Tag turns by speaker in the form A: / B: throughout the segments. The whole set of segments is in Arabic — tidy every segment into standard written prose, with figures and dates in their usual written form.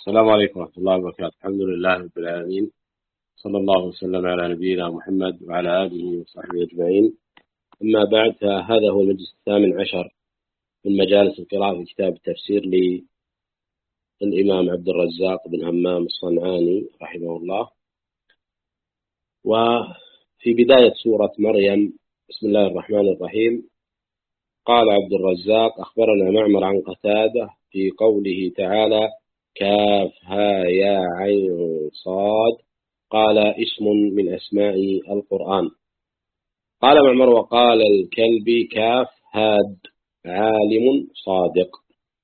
A: السلام عليكم ورحمة الله وبركاته. الحمد لله رب العالمين، صلى الله وسلم على نبينا محمد وعلى آله وصحبه أجمعين. أما بعد، فهذا هو المجلس 18 من مجالس القراءة في كتاب التفسير للإمام عبد الرزاق بن همام الصنعاني رحمه الله. وفي بداية سورة مريم، بسم الله الرحمن الرحيم، قال عبد الرزاق: أخبرنا معمر عن قتادة في قوله تعالى: كاف ها يا عين صاد، قال: اسم من أسماء القرآن. قال معمر: وقال الكلبي: كاف هاد عالم صادق.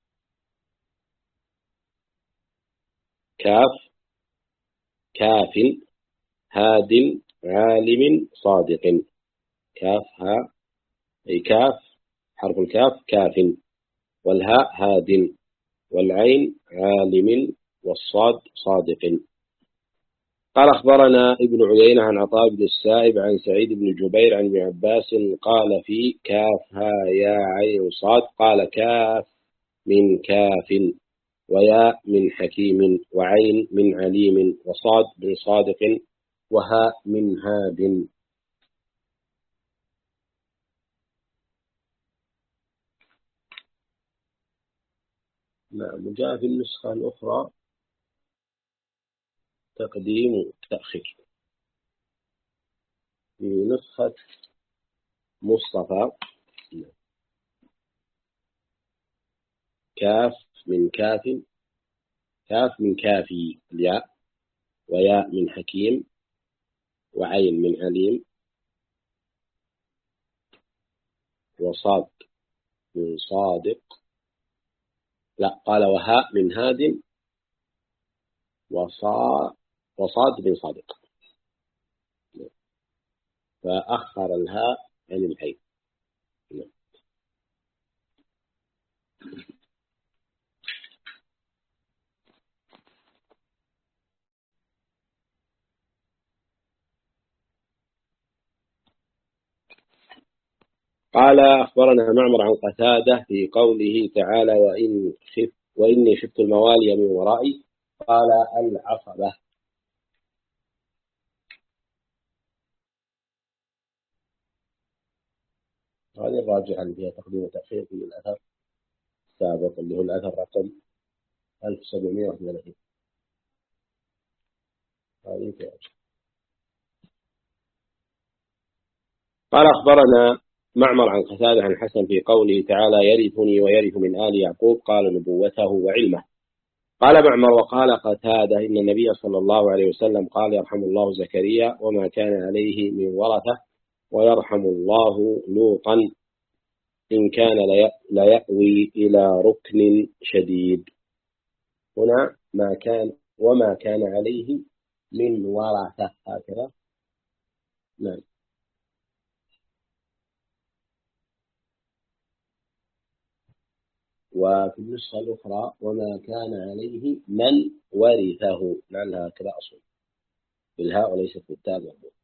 A: كاف هاد عالم صادق. كاف ها، أي كاف حرف الكاف كاف، والهاء هاد، والعين عالم، والصاد صادق. قال: أخبرنا ابن عيينة عن عطاء بن السائب عن سعيد بن جبير عن ابن عباس قال في كاف ها يا عين صاد، قال: كاف من كاف، وياء من حكيم، وعين من عليم، وصاد من صادق، وهاء من هاد. نعم، جاء في النسخة الأخرى تقديم تأخير. في نسخة مصطفى كاف من كاف، كاف من كافي الياء، وياء من حكيم، وعين من عليم، وصاد من صادق. لا، قال: وهاء من هاد، وصاد من صادق، فأخر الهاء عن العين. قال: أخبرنا معمر عن قتادة في قوله تعالى: وإني خفت الموالي من ورائي، قال: العصبة. هذه الراجعة اللي فيها تقديم وتأخير في الأثر السابق، اللي هو الأثر رقم 1730. هذه فيها. قال: أخبرنا معمر عن قتادة عن حسن في قوله تعالى: يرثني ويرث من آل يعقوب، قال: نبوته وعلمه. قال معمر: وقال قتادة: إن النبي صلى الله عليه وسلم قال: يرحم الله زكريا وما كان عليه من ورثة، ويرحم الله لوطا إن كان ليأوي إلى ركن شديد. هنا ما كان وما كان عليه من ورثة، هكذا. نعم. وفي النسخة الأخرى: وما كان عليه من ورثه، لعلها هكذا أصل بالهاء وليست بالتاء.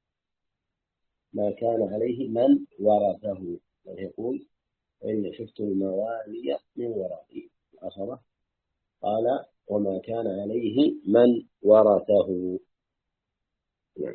A: ما كان عليه من ورثه، يقول: وإن خفت الموالي من ورائي العصبة. قال: وما كان عليه من ورثه. نعم.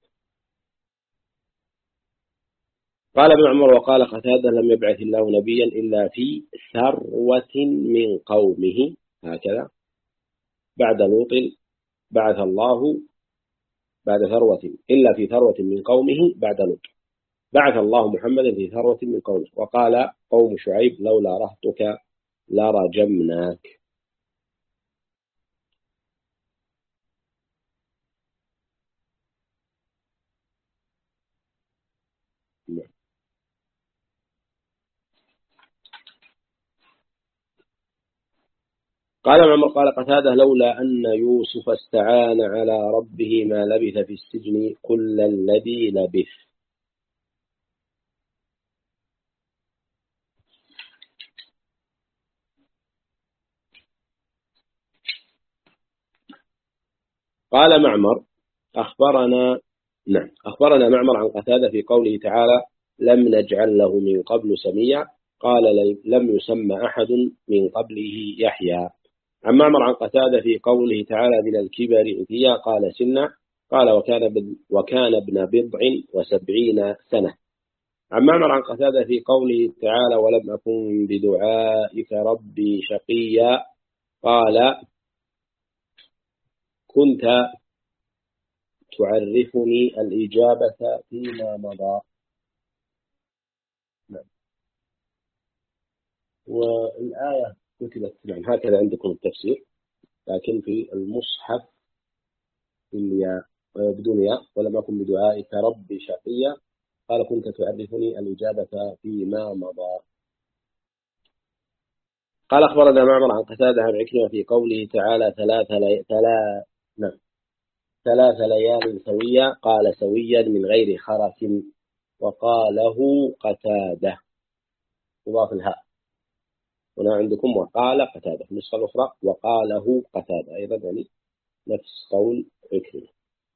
A: قال ابن عمر: وقال قتادة: لم يبعث الله نبيا إلا في ثروة من قومه، هكذا. بعد لوط بعث الله بعد ثروة، إلا في ثروة من قومه بعد لوط بعث الله محمدا في ثروة من قومه. وقال قوم شعيب: لولا رهطك لرجمناك. قال عمر: قال قتادة: لولا أن يوسف استعان على ربه ما لبث في السجن كل الذي لبث. قال معمر: أخبرنا معمر عن قتادة في قوله تعالى: لم نجعل له من قبل سميا، قال: لم يسمى أحد من قبله يحيى. عن معمر عن قتادة في قوله تعالى من الكبر عتيا قال سنة قال وكان ابن 70 سنة. عن معمر عن قتادة في قوله تعالى ولم أكن بدعائك ربي شقيا قال كنت تعرفني الإجابة فيما مضى. والآية كتبت هكذا عندكم التفسير، لكن في المصحف بالياء بدون ياء ولم أكن بدعائك ربي شقيا قال كنت تعرفني الإجابة فيما مضى. قال أخبرنا معمر عن قتادة عن عكرمة في قوله تعالى ثلاث ليال سوية قال سويا من غير خرس وقاله قتادة مضاف الهاء هنا عندكم وقال قتادة في النسخة الأخرى وقاله قتادة أيضا يعني نفس قول عكرمة.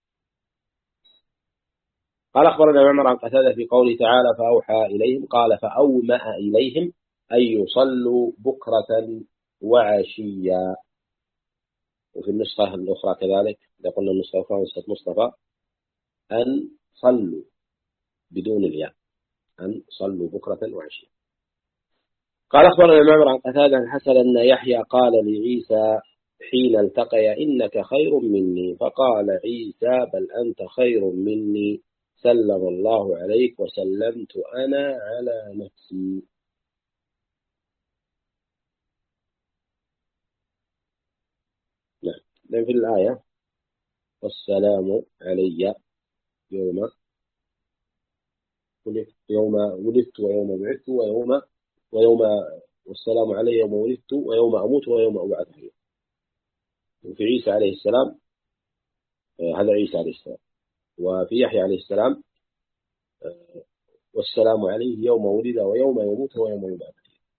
A: قال أخبرنا معمر عن قتادة في قوله تعالى فأوحى إليهم قال فأومأ إليهم أن يصلوا بكرة وعشيا. وفي النسخة الأخرى كذلك إذا قلنا النسخة الأخرى نسخة مصطفى أن صلوا بدون الياء أن صلوا بكرة وعشيا. قال أخبرنا معمر عن قتادة عن حسن أن يحيى قال لعيسى حين التقي إنك خير مني فقال عيسى بل أنت خير مني سلم الله عليك وسلمت أنا على نفسي. نعم في الآية والسلام علي يوم ولدت ويوم بعثت ويوم والسلام علي يوم ولدت ويوم أموت ويوم أبعث حيا. وفي عيسى عليه السلام هذا عيسى عليه السلام. وفي يحيى عليه السلام والسلام عليه يوم ولد ويوم يموت ويوم يبعث.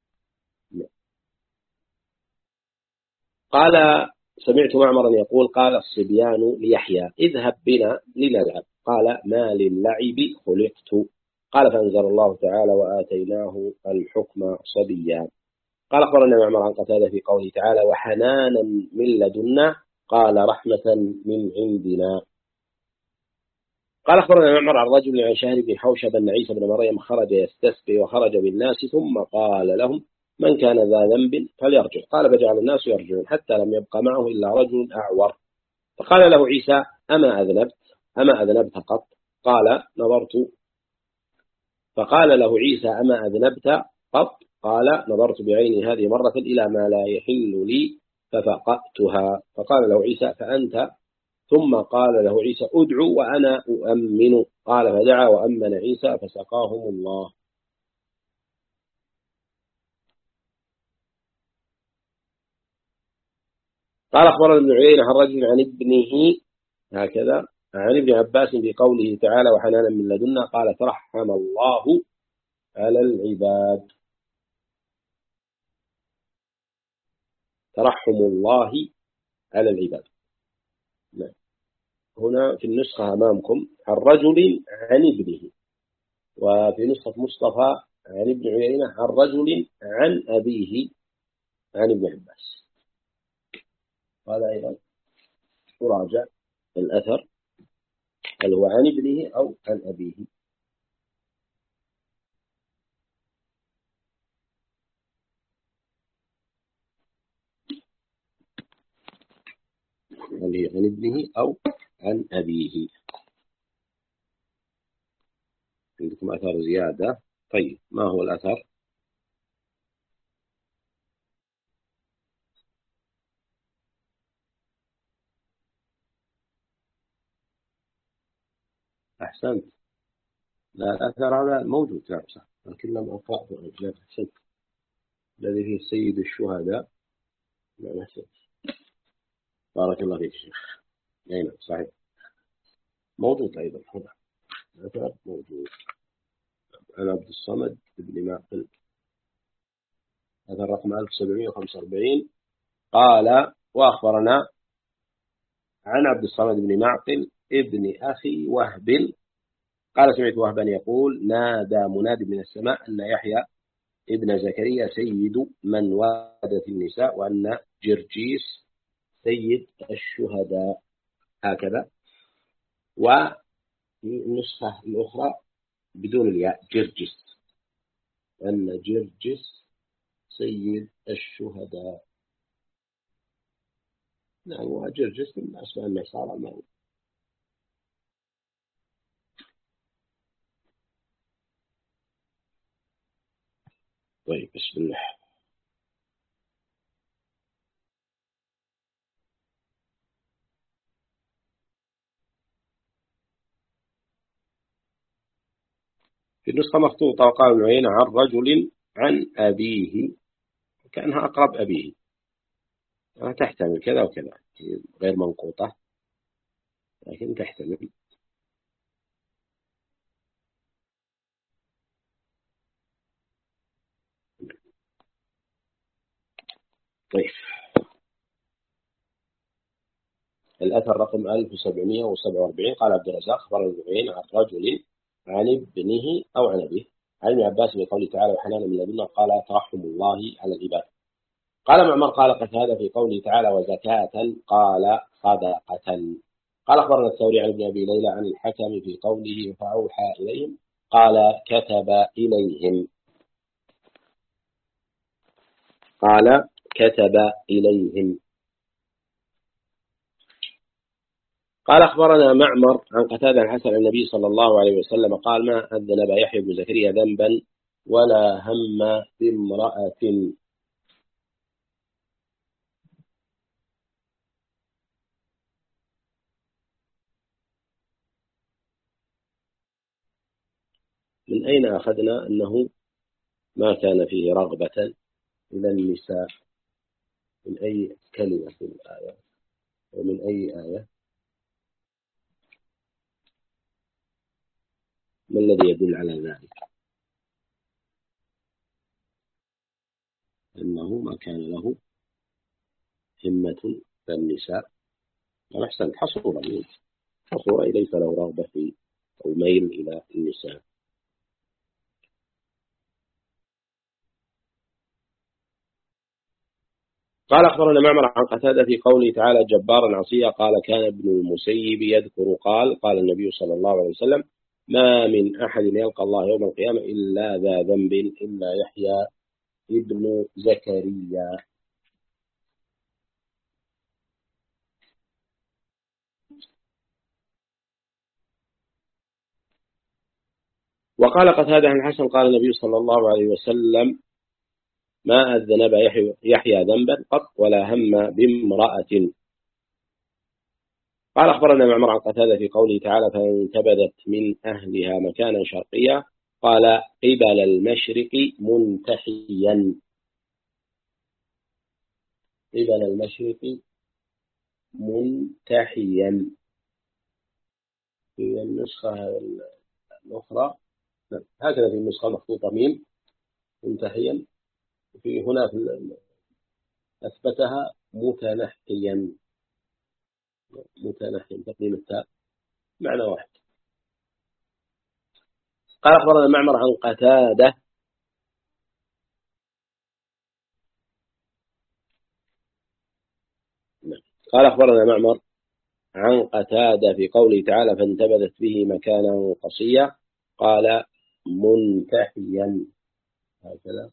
A: قال سمعت معمرا يقول قال الصبيان ليحيى اذهب بنا لنلعب قال ما للعب خلقت قال فأنزل الله تعالى وآتيناه الحكم صبيا. قال أخبرنا معمر عن قتادة في قوله تعالى وحنانا من لدنا قال رحمة من عندنا. قال أخبرنا معمر عن رجل عن شهر بن حوشب أن عيسى بن مريم خرج يستسقي وخرج بالناس ثم قال لهم من كان ذا ذنب فليرجع قال فجعل الناس يرجعون حتى لم يبق معه إلا رجل أعور فقال له عيسى أما أذنبت قط قال نظرت فقال له عيسى أما أذنبت قط قال نظرت بعيني هذه مرة إلى ما لا يحل لي ففقأتها فقال له عيسى فأنت ثم قال له عيسى أدعو وأنا أؤمن قال فدعا وأمن عيسى فسقاهم الله. قال أخبرنا ابن عيينة عن رجل عن ابنه هكذا عن ابن عباس بقوله تعالى وحنانا من لدنا قال ترحم الله على العباد ترحم الله على العباد. هنا في النسخة أمامكم عن رجل عن ابنه وفي نسخة مصطفى عن ابن عيينة عن رجل عن أبيه عن ابن عباس. هذا أيضا تراجع الأثر هل هو عن ابنه أو عن أبيه. هل هي عن ابنه أو عن أبيه. عندكم أثر زيادة. طيب ما هو الأثر؟ أحسنت. لا الأثر هذا موجود نعم صح لكن لم أقرأه. أحسنت الذي فيه سيد الشهداء. نعم أحسنت بارك الله فيك شيخ. نعم صحيح موجود أيضا هنا الأثر موجود عن عبد الصمد بن معقل أثر رقم 1745 قال وأخبرنا عن عبد الصمد بن معقل ابن أخي وهب قال سمعت وهبا يقول نادى مناد من السماء أن يحيى ابن زكريا سيد من ولدت النساء، وأن جرجيس سيد الشهداء، هكذا. والنسخة الأخرى بدون الياء جرجس، أن جرجس سيد الشهداء. نعم، وجرجس من أسماء النصارى المعروف. طيب، بسم الله. في النسخة مخطوطة وقال ابن عيينة عن رجل عن أبيه، كأنها أقرب أبيه، تحتمل كذا وكذا، غير منقوطة لكن تحتمل. طيب، الأثر رقم 1747. قال عبد الرزاق أخبرنا ابن عيينة عن رجل عن ابنه أو عن أبيه عن ابن عباس بقوله تعالى وحنانا من لدنا قال ترحم الله على العباد. قال معمر قال قتادة في قوله تعالى وزكاة قال صدقة. قال أخبرنا الثوري عن ابن أبي ليلى عن الحكم في قوله فأوحى إليهم قال كتب إليهم، قال كتب إليهم. قال أخبرنا معمر عن قتادة الحسن عن النبي صلى الله عليه وسلم قال ما أذنب يحيى بن زكريا ذنبا ولا هم بامرأة. من أين أخذنا أنه ما كان فيه رغبة إلى النساء؟ من أي كلمة في الآية ومن أي آية؟ ما الذي يدل على ذلك؟ أنه ما كان له همة للنساء. أحسن، حصورا ليس له رغبة في أو ميل إلى النساء. قال أخبرنا معمر عن قتادة في قوله تعالى جبارا عصيا قال كان ابن المسيب يذكر قال النبي صلى الله عليه وسلم ما من أحد يلقى الله يوم القيامة إلا ذا ذنب إلا يحيى ابن زكريا. وقال قتادة عن الحسن قال النبي صلى الله عليه وسلم ما أذنب يحيى ذنبا قط ولا هم بامرأة. قال أخبرنا معمر عن قتادة في قوله تعالى فانتبذت من أهلها مكانا شرقيا قال قبل المشرق منتحيا. قبل المشرق منتحيا في النسخة الأخرى. هكذا في النسخة مخطوطة ميم منتحيا، في هنا في أثبتها متنحيا تقليل التاء معنى واحد. قال أخبرنا معمر عن قتادة قال أخبرنا معمر عن قتادة في قوله تعالى فانتبذت به مكانا قصيا قال منتحيا، هكذا.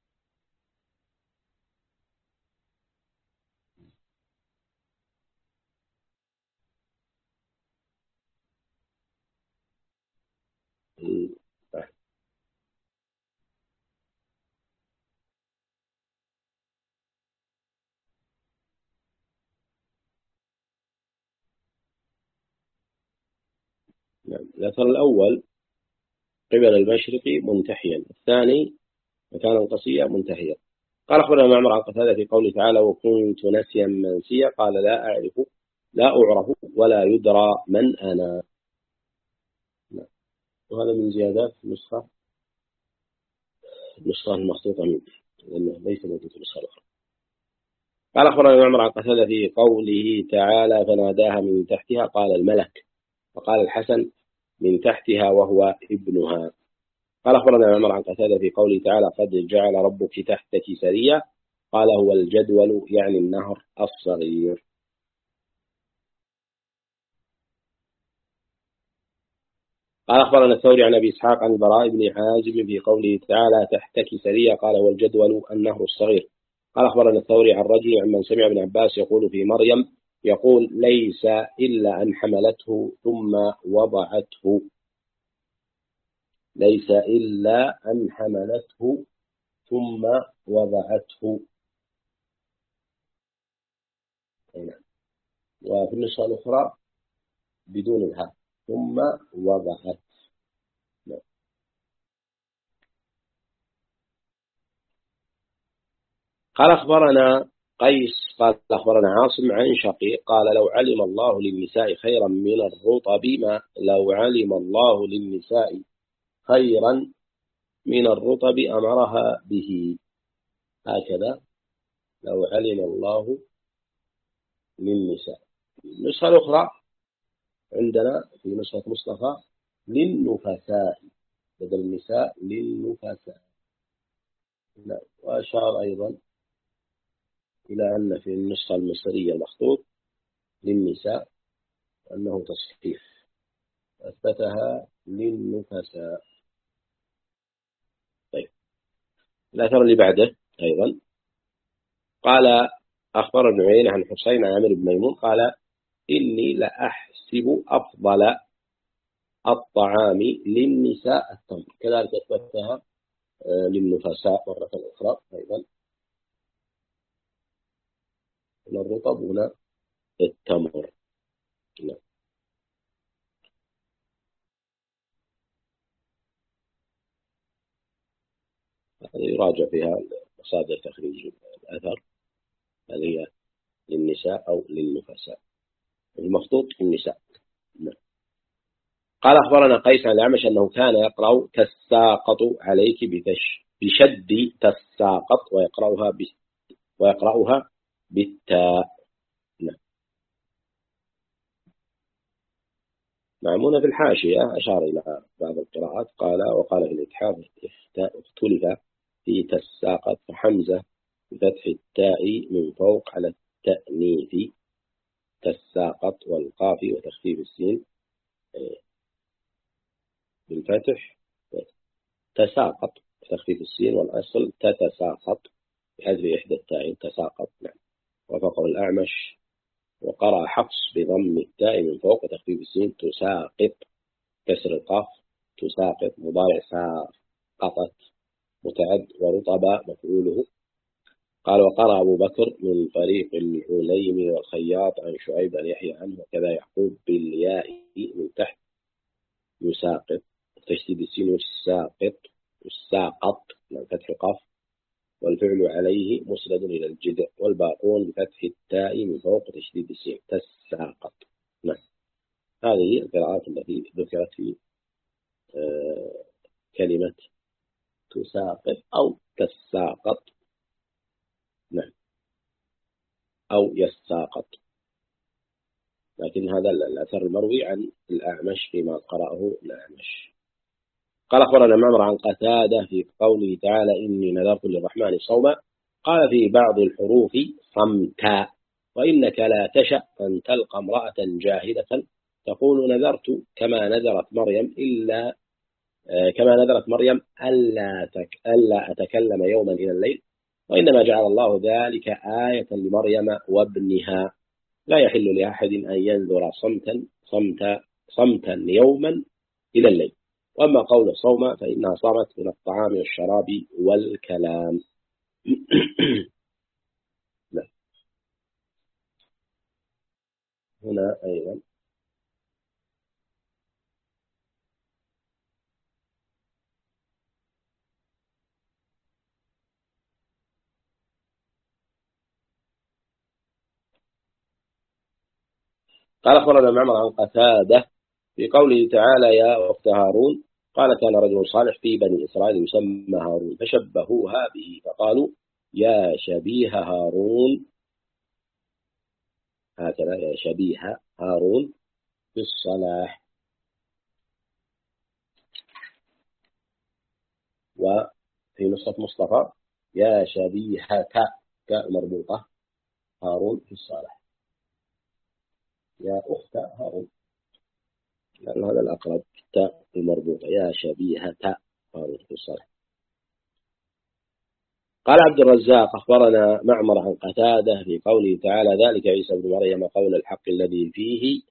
A: الأثر الأول قبل المشرق منتحيا، الثاني مكانا قصيا منتحيا. قال أخبرنا معمر عن قتادة في قوله تعالى وكنت نسيا منسيا قال لا أعرف ولا يدرى من أنا. وهذا من زيادات النسخة المخطوطة منه لأنه ليس موجود في النسخة الأخرى. قال أخبرنا معمر عن قتادة في قوله تعالى فناداها من تحتها قال الملك، وقال الحسن من تحتها وهو ابنها. قال أخبرنا عمر عن قتادة في قوله تعالى قد جعل ربك تحتك سريا، قال هو الجدول يعني النهر الصغير. قال أخبرنا الثوري عن أبي إسحاق عن البراء بن عازب في قوله تعالى تحتك سريا، قال هو الجدول النهر الصغير. قال أخبرنا الثوري عن رجل عمن سمع ابن عباس يقول في مريم يقول ليس إلا أن حملته ثم وضعته، ليس إلا أن حملته ثم وضعته. وفي النسخة الأخرى بدون الهاء ثم وضعت. قال أخبرنا قيس قال أخبرنا عاصم عن شقيق قال لو علم الله للنساء خيرا من الرطب ما لو علم الله للنساء خيرا من الرطب أمرها به. هكذا لو علم الله للنساء. النسخة الأخرى عندنا في نسخة مصطفى للنفساء، بدل النساء للنفساء. وأشار أيضا إلى أن في النسخة المصرية المخطوط للنساء أنه تصحيف، أثبتها للنفساء. طيب الأثر اللي بعده أيضا قال أخبر ابن عيينة عن حسين عن عامر بن ميمون قال إني لأحسب أفضل الطعام للنساء التمر، كذلك أثبتها للنفساء مرة أخرى أيضا. هنا الرطب هنا التمر. نعم. يراجع فيها مصادر تخريج الأثر هل هي للنساء أو للنفساء، المخطوط النساء. نعم. قال أخبرنا قيس عن الأعمش أنه كان يقرأ تساقط عليك بشد تساقط ويقرأها بالتاء. نعم. معمونة في الحاشية أشار إلى بعض القراءات قال وقال في الإتحاف اختلف في تساقط فحمزة بفتح التاء من فوق على التأنيث تساقط، والقاف وتخفيف السين بالفتح تساقط تخفيف السين، والأصل تتساقط بحذف إحدى التاء تساقط. نعم. وفقه الأعمش وقرأ حفص بضم التاء من فوق وتخفيف السين تساقط كسر القاف تساقط مضارع ساقطت متعد ورطب مفعوله. قال وقرأ أبو بكر من طريق العليم والخياط عن شعيب عن يحيى عنه وكذا يعقوب بالياء من تحت يساقط تشديد السين والساقط الساقط من فتح القاف والفعل عليه مسند إلى الجذع، والباقون بفتح التاء من فوق تشديد السين تساقط. نعم. هذه القراءات التي ذكرت في كلمة تساقط أو تساقط. نعم. أو يساقط، لكن هذا الأثر المروي عن الأعمش فيما قرأه الأعمش. قال أخبرنا معمر عن قتادة في قوله تعالى إني نذرت للرحمن صوما، قال في بعض الحروف صمتا، وإنك لا تشأ أن تلقى امرأة جاهلة تقول نذرت كما نذرت مريم ألا أتكلم يوما إلى الليل، وإنما جعل الله ذلك آية لمريم وابنها، لا يحل لأحد أن ينذر صمتا يوما إلى الليل، وأما قول صوم فإنها صامت من الطعام والشراب والكلام. لا. هنا أيضا قال أخبرنا معمر عن قتادة في قوله تعالى يا أخت هارون، قال كان رجل صالح في بني إسرائيل يسمى هارون فشبهوها به فقالوا يا شبيه هارون، هكذا يا شبيه هارون في الصلاح. وفي نسخة مصطفى يا شبيهة كاء مربوطة هارون في الصالح، يا أخت هارون، لأن هذا الأقرب، تاء المربوطة يا شبيهة هارون في الصالح. قال عبد الرزاق أخبرنا معمر عن قتادة في قوله تعالى ذلك عيسى بن مريم قول الحق الذي فيه،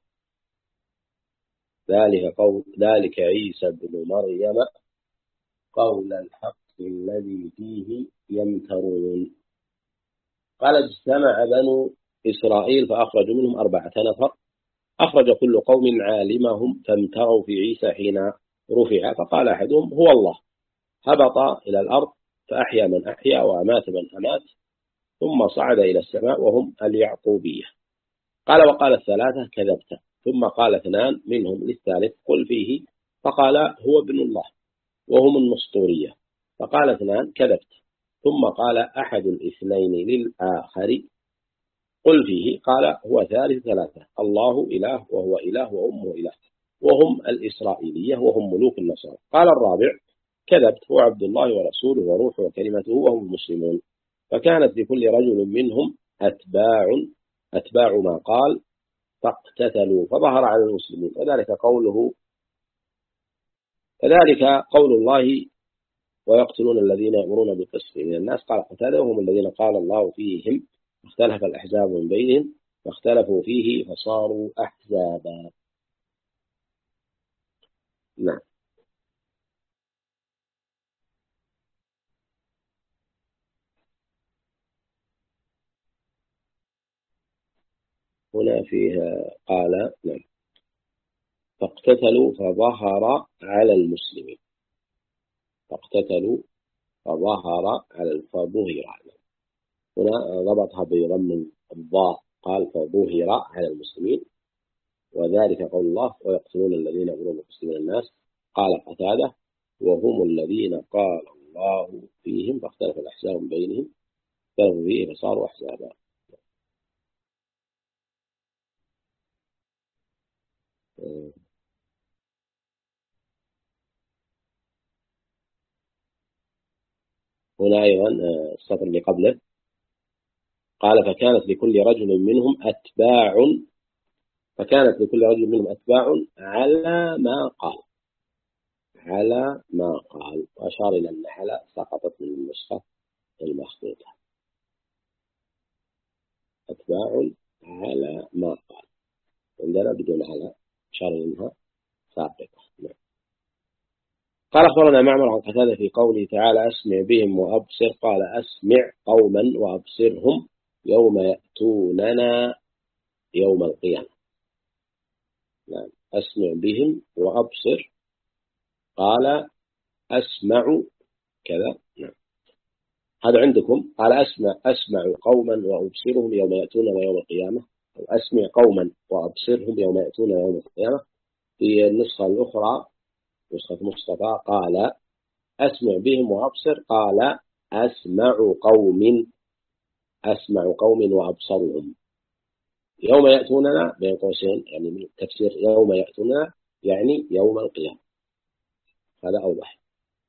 A: ذلك عيسى بن مريم قول الحق الذي فيه يمترون. قال اجتمع بنو إسرائيل فأخرجوا منهم 4 نفر، أخرج كل قوم عالمهم فامتروا في عيسى حين رفع، فقال أحدهم هو الله، هبط إلى الأرض فأحيا من أحيا وأمات من أمات، ثم صعد إلى السماء وهم اليعقوبية. قال وقال الثلاثة كذبت، ثم قال 2 منهم للثالث قل فيه، فقال هو ابن الله، وهم النسطورية. فقال 2 كذبت، ثم قال أحد الاثنين للآخر قل فيه، قال هو ثالث 3 الله إله وهو إله وأمه إله، وهم الإسرائيلية وهم ملوك النصارى. قال الرابع كذبت، هو عبد الله ورسوله وروحه وكلمته وهم المسلمون. فكانت لكل رجل منهم أتباع ما قال فاقتتلوا فظهر على المسلمين. وذلك قول الله ويقتلون الذين يأمرون بالقسط من الناس. قال قتاده وهم الذين قال الله فيهم اختلف الأحزاب من بينهم فاختلفوا فيه فصاروا أحزابا. نعم. هنا فيها قال نعم فاقتتلوا فظهر على المسلمين، فاقتتلوا فظهر على فظهر، هنا ضبطها بضم الضاء قال فظهر على المسلمين، وذلك قول الله ويقتلون الذين يأمرون بالقسط من الناس. قال قتادة وهم الذين قال الله فيهم فاختلف الأحزاب بينهم فهم فيه فصاروا أحزابا. هنا أيضا السطر اللي قبله قال فكانت لكل رجل منهم أتباع على ما قال، وأشار إلى النحلة سقطت من النسخة المخطوطة، أتباع على ما قال، عندنا بدون على، أشار إنها ساقطة. قال أخبرنا معمر عن قتادة في قوله تعالى أسمع بهم وأبصر، قال أسمع قوما وأبصرهم يوم يأتوننا يوم القيامة. نعم أسمع بهم وأبصر، قال أسمع كذا. نعم هذا عندكم قال أسمع قوما وأبصرهم يوم يأتوننا يوم القيامة، أو أسمع قوما وأبصرهم يوم يأتوننا يوم القيامة. في النسخة الأخرى نسخة مصطفى قال أسمع بهم وأبصر، قال أسمع قوم وأبصرهم يوم يأتوننا بين قوسين، يعني من تفسير يوم يأتوننا يعني يوم القيامة، هذا أوضح.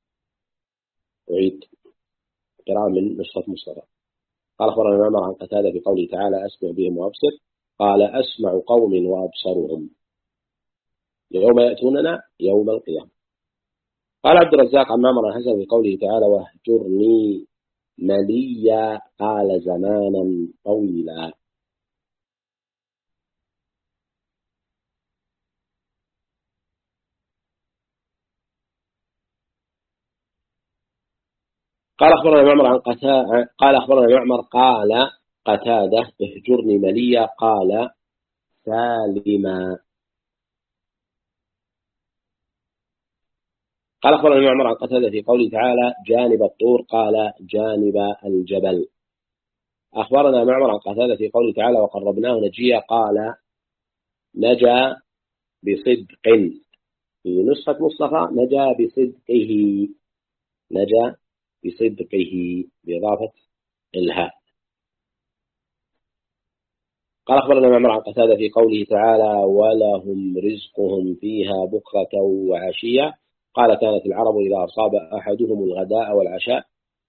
A: أعيد قراءة من نسخة مصطفى. قال أخبرنا معمر عن قتادة بقوله تعالى أسمع بهم وأبصر، قال أسمع قوم وأبصرهم يوم يأتوننا يوم القيامة. قال عبد الرزاق عن معمر عن حسن بقوله تعالى واهجرني مليا، قال زمانا طويلا. قال أخبرنا معمر قال قتادة اهجرني مليا، قال سالما. قال أخبرنا معمر عن قتادة في قوله تعالى جانب الطور، قال جانب الجبل. أخبرنا معمر عن قتادة في قوله تعالى وقربناه نجيا، قال نجا بصدق. في نسخة مصطفى نجا بصدقه بإضافة الهاء. قال أخبرنا معمر عن قتادة في قوله تعالى ولهم رزقهم فيها بكرة وعشية، قال كانت العرب إذا أصاب أحدهم الغداء والعشاء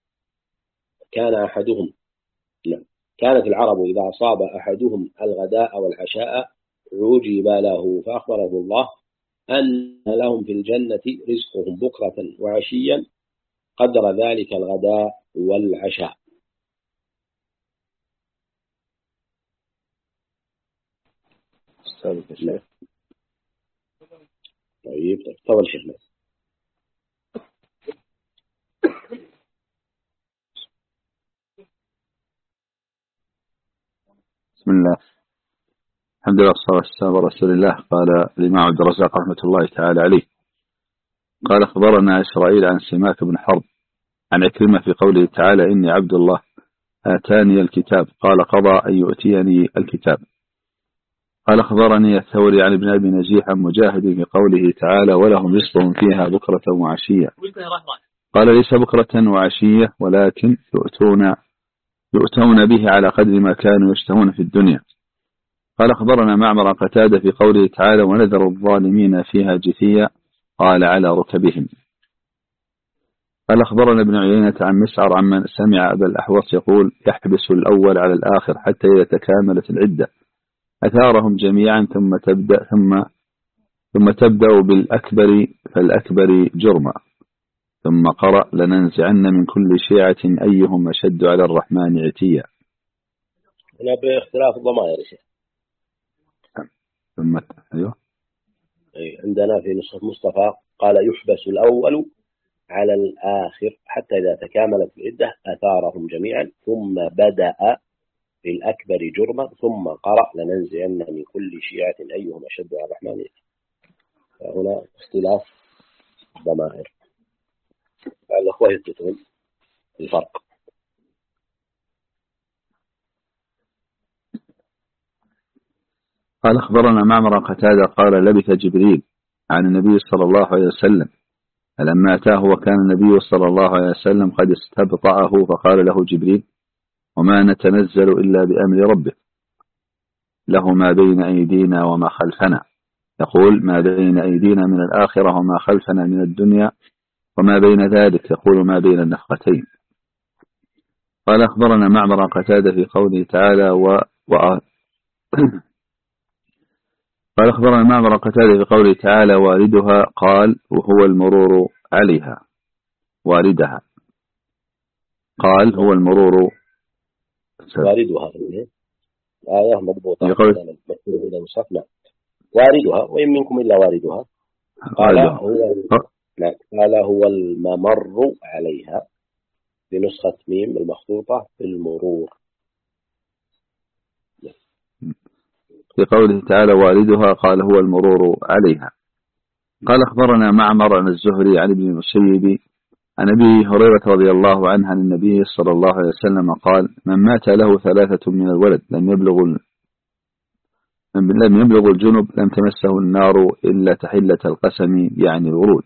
A: كانت العرب إذا أصاب أحدهم الغداء والعشاء عجب له، فأخبره الله أن لهم في الجنة رزقهم بكرة وعشيا قدر ذلك الغداء والعشاء. طيب تفضل شيخنا.
B: بسم الله، الحمد لله والصلاة والسلام على رسول الله. قال الإمام عبد الرزاق رحمة الله تعالى عليه قال أخبرنا إسرائيل عن سماك بن حرب عن عكرمة في قوله تعالى إني عبد الله آتاني الكتاب قال قضى أن يؤتيني الكتاب. قال أخبرني الثوري عن ابن أبي نجيح عن مجاهد في قوله تعالى ولهم رزقهم فيها بكرة وعشية. قال ليس بكرة وعشية ولكن يؤتون به على قدر ما كانوا يشتهون في الدنيا. قال أخبرنا معمر قتادة في قوله تعالى ونذر الظالمين فيها جثيا قال على ركبهم. قال أخبرنا ابن عيينة عن مسعر عمن سمع أبا الأحوص يقول يحبس الأول على الآخر حتى إذا تكاملت العدة أثارهم جميعا ثم تبدأ بالأكبر فالأكبر جرما ثم قرأ لننزعن من كل شيعة أيهم أشد على الرحمن عتيا.
A: هنا باختلاف الضمائر يا شيخ.
B: ثم أيوه
A: عندنا في نسخة مصطفى قال يحبس الأول على الآخر حتى إذا تكاملت العدة أثارهم جميعا ثم بدأ بالأكبر جرما ثم قرأ لننزعن من كل شيعة أيهم أشد على الرحمن عتيا. فهنا اختلاف ضمائر الأخوة يثبتون الفرق.
B: قال أخبرنا معمر قتادة قال لبث جبريل عن النبي صلى الله عليه وسلم فلما أتاه وكان النبي صلى الله عليه وسلم قد استبطأه فقال له جبريل وما نتنزل إلا بأمر ربه له ما بين أيدينا وما خلفنا يقول ما بين أيدينا من الآخرة وما خلفنا من الدنيا وما بين ذلك يقول ما بين النفقتين. قال أخبرنا معمر قتادة في قوله تعالى قال أخبرنا معمر قتادة في قوله تعالى والدها قال وهو المرور عليها والدها قال هو المرور
A: والدها آية مضبوطة إلى مصحفنا واردها وإن منكم إلا واردها قال هو الممر عليها بنسخة ميم المخطوطة المرور.
B: في قوله تعالى والدها قال هو المرور عليها. قال أخبرنا معمر عن الزهري عن ابن المسيب عن أبي هريرة رضي الله عنه عن النبي صلى الله عليه وسلم قال من مات له 3 من الولد لم يبلغ الجنب لم تمسه النار إلا تحلة القسم يعني الورود.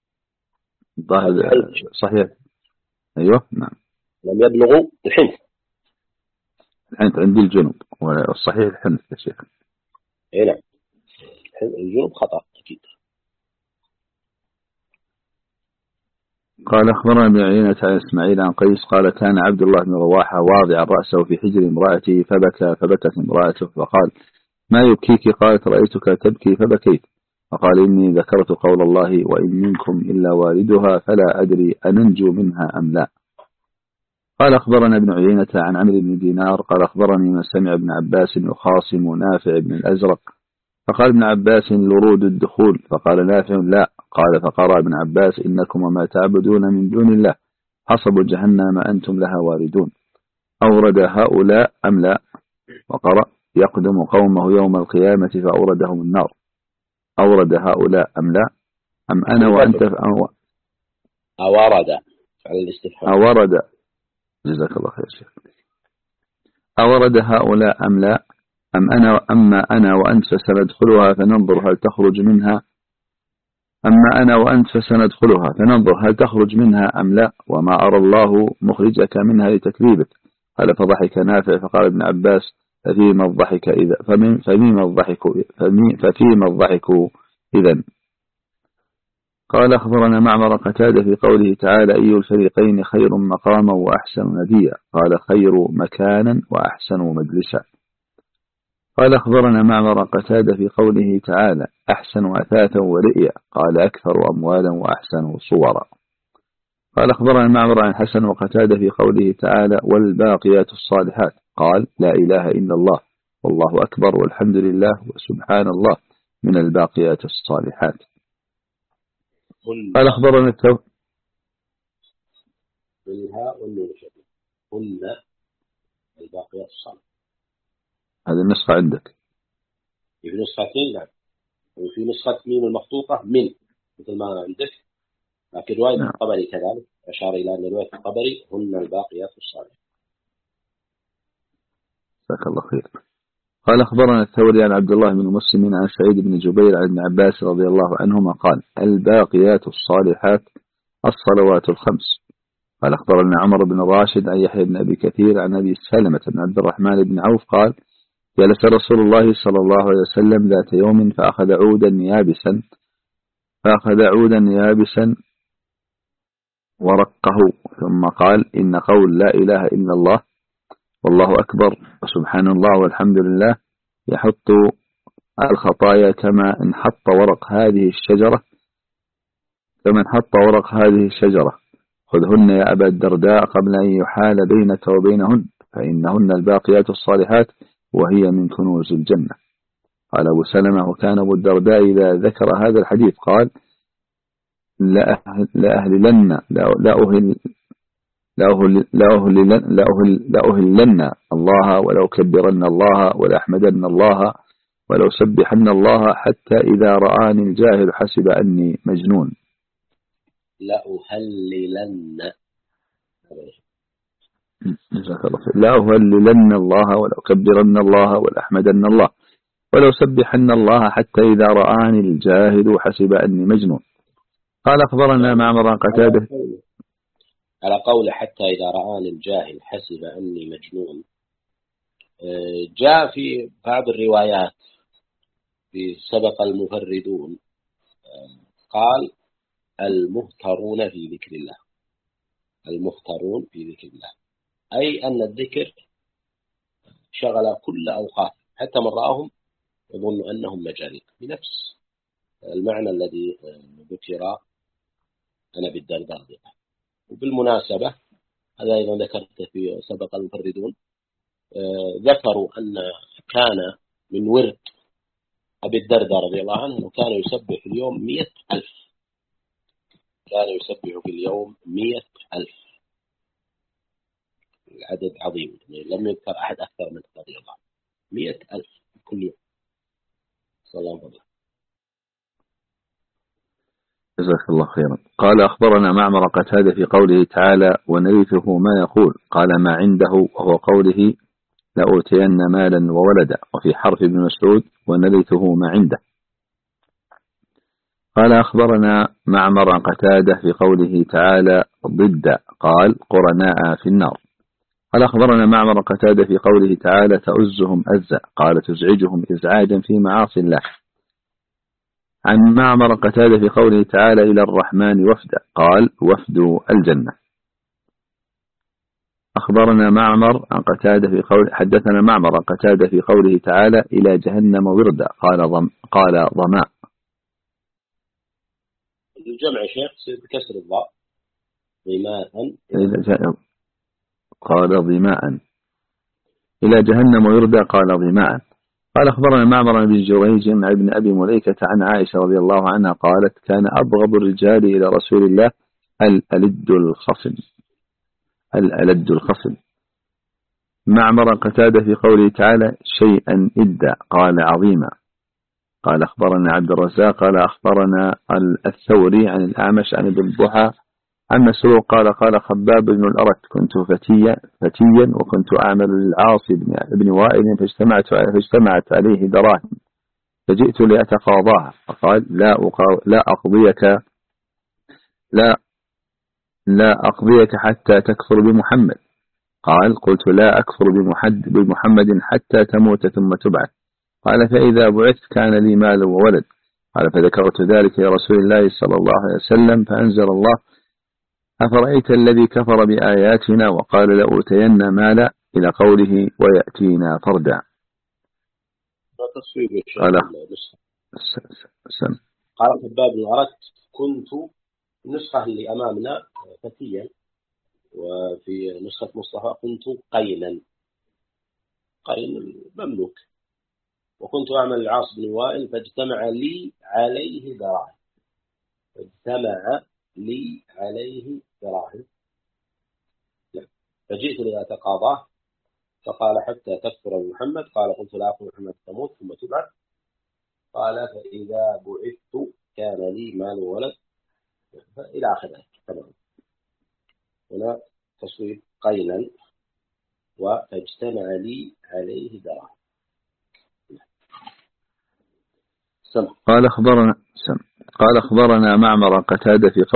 B: صحيح أيوه نعم
A: لم يبلغوا الحنث
B: عندي الجنب والصحيح الحنث يا شيخ.
A: اي نعم الجنب خطأ أكيد.
B: قال أخبرنا ابن عيينة عن إسماعيل عن قيس قال كان عبد الله بن رواحة واضعا رأسه في حجر امرأته فبكت امرأته فقال ما يبكيك؟ قالت رأيتك تبكي فبكيت. فقال إني ذكرت قول الله وإن منكم إلا واردها فلا أدري أننجو منها أم لا. قال أخبرنا ابن عيينة عن عمرو بن دينار قال أخبرني من سمع ابن عباس يخاصم نافع بن الأزرق فقال ابن عباس لورود الدخول فقال نافع لا. قال فقرأ ابن عباس إنكم وما تعبدون من دون الله حصب جهنم أنتم لها واردون أورد هؤلاء أم لا؟ وقرأ يقدم قومه يوم القيامة فأوردهم النار أورد هؤلاء أم لا أم أنا وأنت
A: أورد على الاستفهام
B: أورد جزاك الله خير شيخ. أورد هؤلاء أم لا أما أنا وأنت فسندخلها فننظر هل تخرج منها فننظر هل تخرج منها أم لا وما أرى الله مخرجك منها لتكذيبك. قال فضحك نافع فقال ابن عباس ففيما الضحك إذن. قال أخبرنا معمر قتادة في قوله تعالى أي الفريقين خير مقاما وأحسن نديا قال خير مكانا وأحسن مجلسا. قال أخبرنا معمر قتادة في قوله تعالى أحسن أثاثا ورئيا قال أكثر أموالا وأحسن صورا. قال أخبرنا معمر عن حسن وقتادة في قوله تعالى والباقيات الصالحات قال لا إله إلا الله والله أكبر والحمد لله وسبحان الله من الباقيات الصالحات. قال أخبرنا
A: بالهاء والنون قلنا الباقيات الصالحات.
B: هذه النسخة عندك؟
A: في نسختين نعم، وفي نسخة ميم المخطوطة من مثل ما عندك، لكن رواية نعم. الطبري كذلك أشار إلى أن رواية الطبري هن الباقيات الصالحات.
B: جزاك الله خير. قال أخبرنا الثوري عن عبد الله بن مسلم عن سعيد بن جبير عن ابن عباس رضي الله عنهما قال الباقيات الصالحات الصلوات الخمس. قال أخبرنا عمر بن راشد عن يحيى بن أبي كثير عن أبي سلمة بن عبد الرحمن بن عوف قال جلس رسول الله صلى الله عليه وسلم ذات يوم فأخذ عودا يابسا ورقه ثم قال إن قول لا إله إلا الله والله أكبر وسبحان الله والحمد لله يحط الخطايا كما انحط ورق هذه الشجرة خذهن يا أبا الدرداء قبل أن يحال بينك وبينهن فإنهن الباقيات الصالحات وهي من كنوز الجنة. قال أبو سلمة وكان أبو الدرداء إذا ذكر هذا الحديث قال لأهلن الله ولو كبرن الله ولأحمدن الله ولو سبحن الله حتى إذا رآني الجاهل حسب أني مجنون. لأهلن الله ولو كبرن الله ولأحمدن الله ولو سبحن الله حتى إذا رآني الجاهل حسب أني مجنون. قال أخبرنا معمر قتادة
A: على قول حتى إذا رآني الجاهل حسب أني مجنون. جاء في بعض الروايات في سبق المفردون قال المهترون في ذكر الله، المهترون في ذكر الله، أي أن الذكر شغل كل أوقات حتى من رآهم يظن أنهم مجانين، بنفس المعنى الذي ذكر أنا بالدرداء. وبالمناسبة هذا أيضا ذكرت في سبق المفردون ذكروا أن كان من ورد أبي الدرداء رضي الله عنه أنه كان يسبح في اليوم 100,000، كان يسبح في اليوم 100,000، العدد عظيم لم يذكر أحد أكثر من رضي الله 100,000 كل يوم. صلى الله عليه وسلم.
B: جزاك الله خيرا. قال أخبرنا معمر قتادة في قوله تعالى ونرثه ما يقول قال ما عنده وهو قوله لأوتين مالا وولدا، وفي حرف ابن مسعود ونرثه ما عنده. قال أخبرنا معمر قتادة في قوله تعالى ضد قال قرناء في النار. قال أخبرنا معمر قتادة في قوله تعالى تؤزهم أزا قال تزعجهم إزعاجا في معاصي الله. عن معمر قتادة في قوله تعالى إلى الرحمن وفدا قال وفد الجنة. أخبرنا معمر عن قتادة في قول حدثنا معمر قتادة في قوله تعالى إلى جهنم وردا قال ظماء.
A: الجمع شيخ بكسر الضاء ظماء
B: قال ظماء إلى جهنم وردا قال ظماء. قال أخبرنا معمر بن جريج عن ابن أبي مليكة عن عائشة رضي الله عنها قالت كان أبغض الرجال إلى رسول الله الألد الخصم. معمر قتادة في قوله تعالى شيئا إدا قال عظيما. قال أخبرنا عبد الرزاق قال أخبرنا الثوري عن الأعمش عن ابن الضحى عن مسروق قال خباب بن الأرت كنت فتيا وكنت أعمل للعاص بن وائل فاجتمعت عليه دراهم فجئت لأتقاضاها فقال لا أقضيك حتى تكفر بمحمد. قال قلت لا أكفر بمحمد حتى تموت ثم تبعث. قال فإذا بعثت كان لي مال وولد قال فذكرت ذلك لرسول الله صلى الله عليه وسلم فأنزل الله أفرأيت الذي كفر بآياتنا وقال لأوتين مالا إلى قوله ويأتينا فردا.
A: قال خباب بن أرد كنت النسخة اللي أمامنا فتيا، وفي نسخة مصطفى كنت قينا، قين مملوك، وكنت أعمل العاص بن وائل فاجتمع لي عليه دراهم، فاجتمع لي عليه دراهم، فجئت لأتقاضاه فقال حتى تكفر محمد، قال قلت لا أخو محمد تموت ثم تبعث، قال فإذا بعثت كان لي مال ولد إلى آخره. تمام. هنا تصوير قينا وفاجتمع لي عليه دراهم.
B: قال أخبرنا معمر قتادة في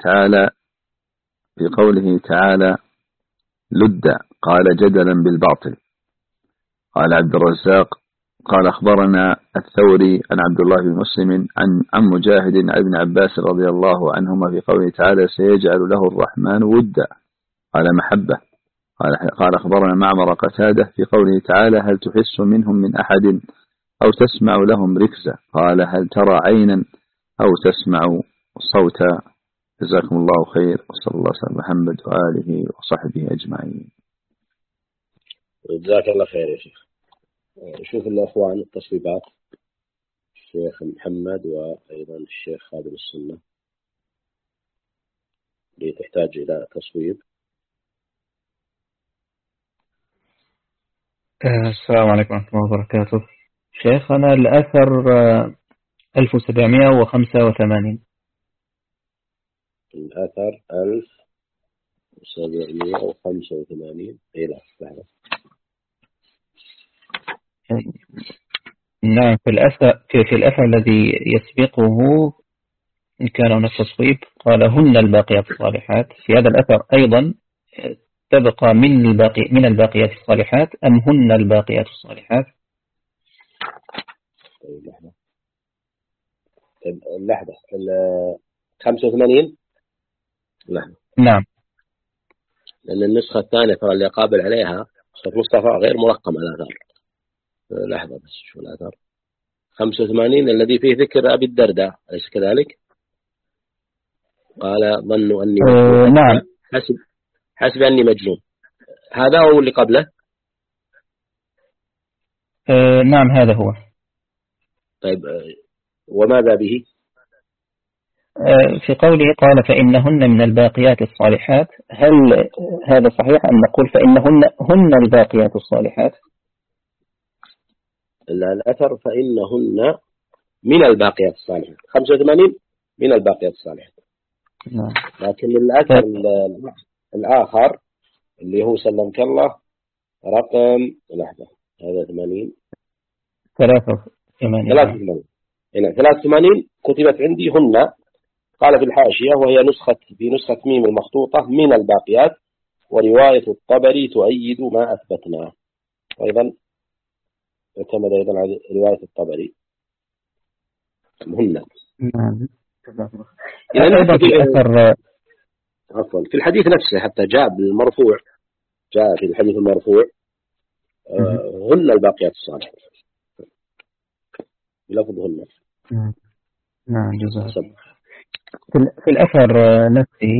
B: قوله تعالى لد قال جدلا بالباطل. قال عبد الرزاق قال أخبرنا الثوري عن عبد الله بن مسلم عن مجاهد عن ابن عباس رضي الله عنهما في قوله تعالى سيجعل له الرحمن ودا قال محبة. قال أخبرنا معمر قتادة في قوله تعالى هل تحس منهم من أحد أو تسمع لهم ركزة قال هل ترى عينا أو تسمع صوتا. جزاكم الله خير، وصلى الله على محمد وآله وصحبه أجمعين.
A: جزاك الله خير يا شيخ. شوف الأخوان التصويبات، الشيخ محمد وأيضا الشيخ خادم السنة اللي تحتاج إلى تصويب.
C: السلام عليكم ورحمة الله وبركاته. شيخنا الأثر 1785.
A: الأثر 1785. إيه لا لحظة.
C: نعم، في الأثر الذي يسبقه إن كان هناك تصويب قال هن الباقيات الصالحات. في هذا الأثر أيضا تبقى من الباقيات الصالحات أم هن الباقيات الصالحات؟
A: لحظة 85 لحظة.
C: نعم،
A: لأن النسخة الثانية ترى اللي قابل عليها نسخة مصطفى غير مرقم الآثار. لحظة بس شو الآثار 85 الذي فيه ذكر أبي الدرداء أليس كذلك؟ قال ظنوا أني
C: نعم
A: حسب أني مجنون، هذا هو اللي قبله.
C: نعم هذا هو.
A: طيب وماذا به؟
C: في قوله قال فإنهن من الباقيات الصالحات، هل هذا صحيح أن نقول فإنهن الباقيات الصالحات؟
A: الأثر فإنهن من الباقيات الصالحات 85 من الباقيات الصالحات. لكن الأثر الآخر اللي هو سلمك الله رقم لحظة هذا 80 83 كتبت عندي هن، قال في الحاشية وهي في نسخة ميم المخطوطة من الباقيات، ورواية الطبري تؤيد ما أثبتناه، وأيضا اعتمد أيضا على رواية الطبري هن.
C: نعم.
A: عفوا في الحديث نفسه حتى جاء بالمرفوع، جاء في الحديث المرفوع هن الباقيات الصالحات بلفظ هن.
C: نعم جزاك. في الأثر نفسه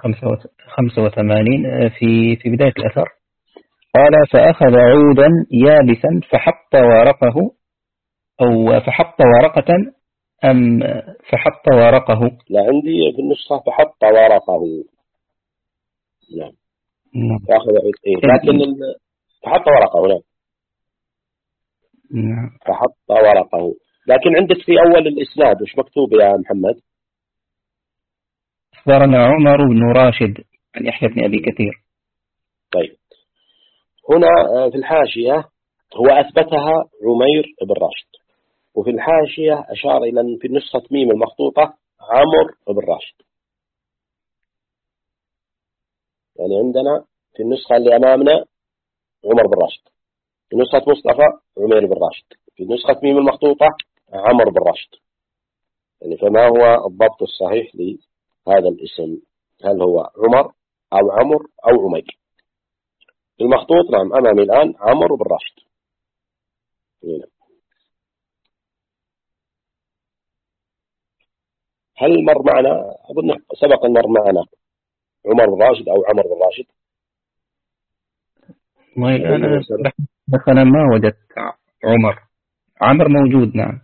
C: 85 في بداية الأثر قال فأخذ عودا يابسا فحط ورقه، أو فحط ورقة أم فحط ورقه؟
A: لا عندي في النسخة فحط ورقه. نعم. فأخذ عود لكن فحط ورقه.
C: نعم.
A: فحط ورقه، لكن عندك في أول الإسناد وش مكتوب يا محمد؟
C: أخبرنا عمر بن راشد عن يحيى بن أبي كثير.
A: طيب هنا في الحاشية هو أثبتها عمير بن راشد، وفي الحاشية أشار إلى أن في نسخة ميم المخطوطة عمر بن راشد. يعني عندنا في النسخة اللي أمامنا عمر بن راشد، في نسخة مصطفى عمير بن راشد، في نسخة ميم المخطوطة عمر بن راشد. يعني فما هو الضبط الصحيح لهذا الاسم؟ هل هو عمر أو عمر أو عمير؟ المخطوط نعم أمامي الآن عمرو بن راشد. هل مر معنا؟ أظن سبق أن مر معنا عمر بن راشد أو عمر بن راشد.
C: والله الآن أنا ما وجدت عمر. عمر موجود نعم.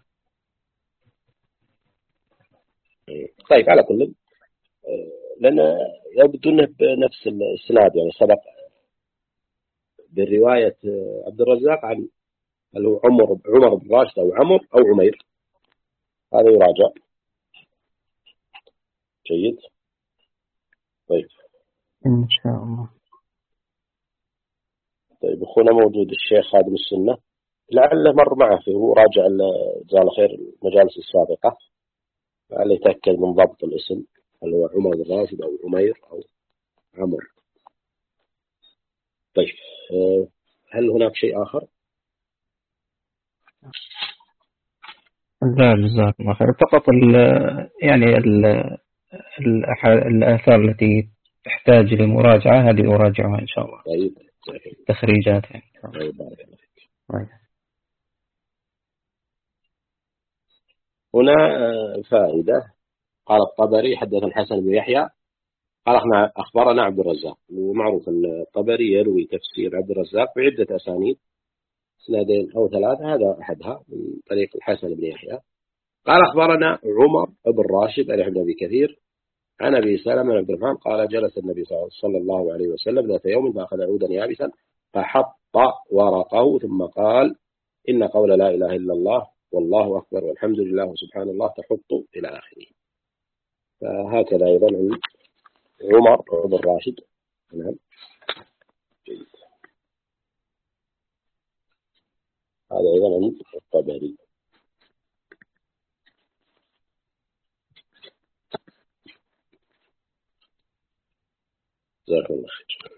A: طيب على كل، لأن يبدو أنه بنفس السناد، يعني سبق بالرواية عبد الرزاق عن هل هو عمر بن راشد أو عمر أو عمير. هذا يراجع. جيد. طيب
C: إن شاء الله.
A: طيب أخونا موجود الشيخ خادم السنة، لعله مر معه هو راجع جزاه الله خير المجالس السابقة، لعله يتأكد من ضبط الاسم هل هو عمر بن راشد أو عمير أو عمر. طيب هل هناك شيء آخر؟
C: لا جزاك الله خير. فقط يعني الآثار التي تحتاج لمراجعة هذه أراجعها إن شاء الله.
A: طيب
C: تخريجات يعني.
A: طيب بارك الله فيك.
C: طيب.
A: هنا فائدة. قال الطبري حدث الحسن بن يحيى قال أخبرنا عبد الرزاق. ومعروف أن الطبري يروي تفسير عبد الرزاق بعدة أسانيد، سندين أو ثلاثة، هذا أحدها من طريق الحسن بن يحيى. قال أخبرنا عمر بن راشد عن ابن أبي كثير عن أبي سلمة بن عبد الرحمن قال جلس النبي صلى الله عليه وسلم ذات يوم فأخذ عودا يابسا فحط ورقه ثم قال إن قول لا إله إلا الله والله أكبر والحمد لله وسبحان الله تحط إلى آخره. فهكذا أيضا عن عمر بن راشد. نعم. هذا أيضا عند الطبري. جزاكم الله خير.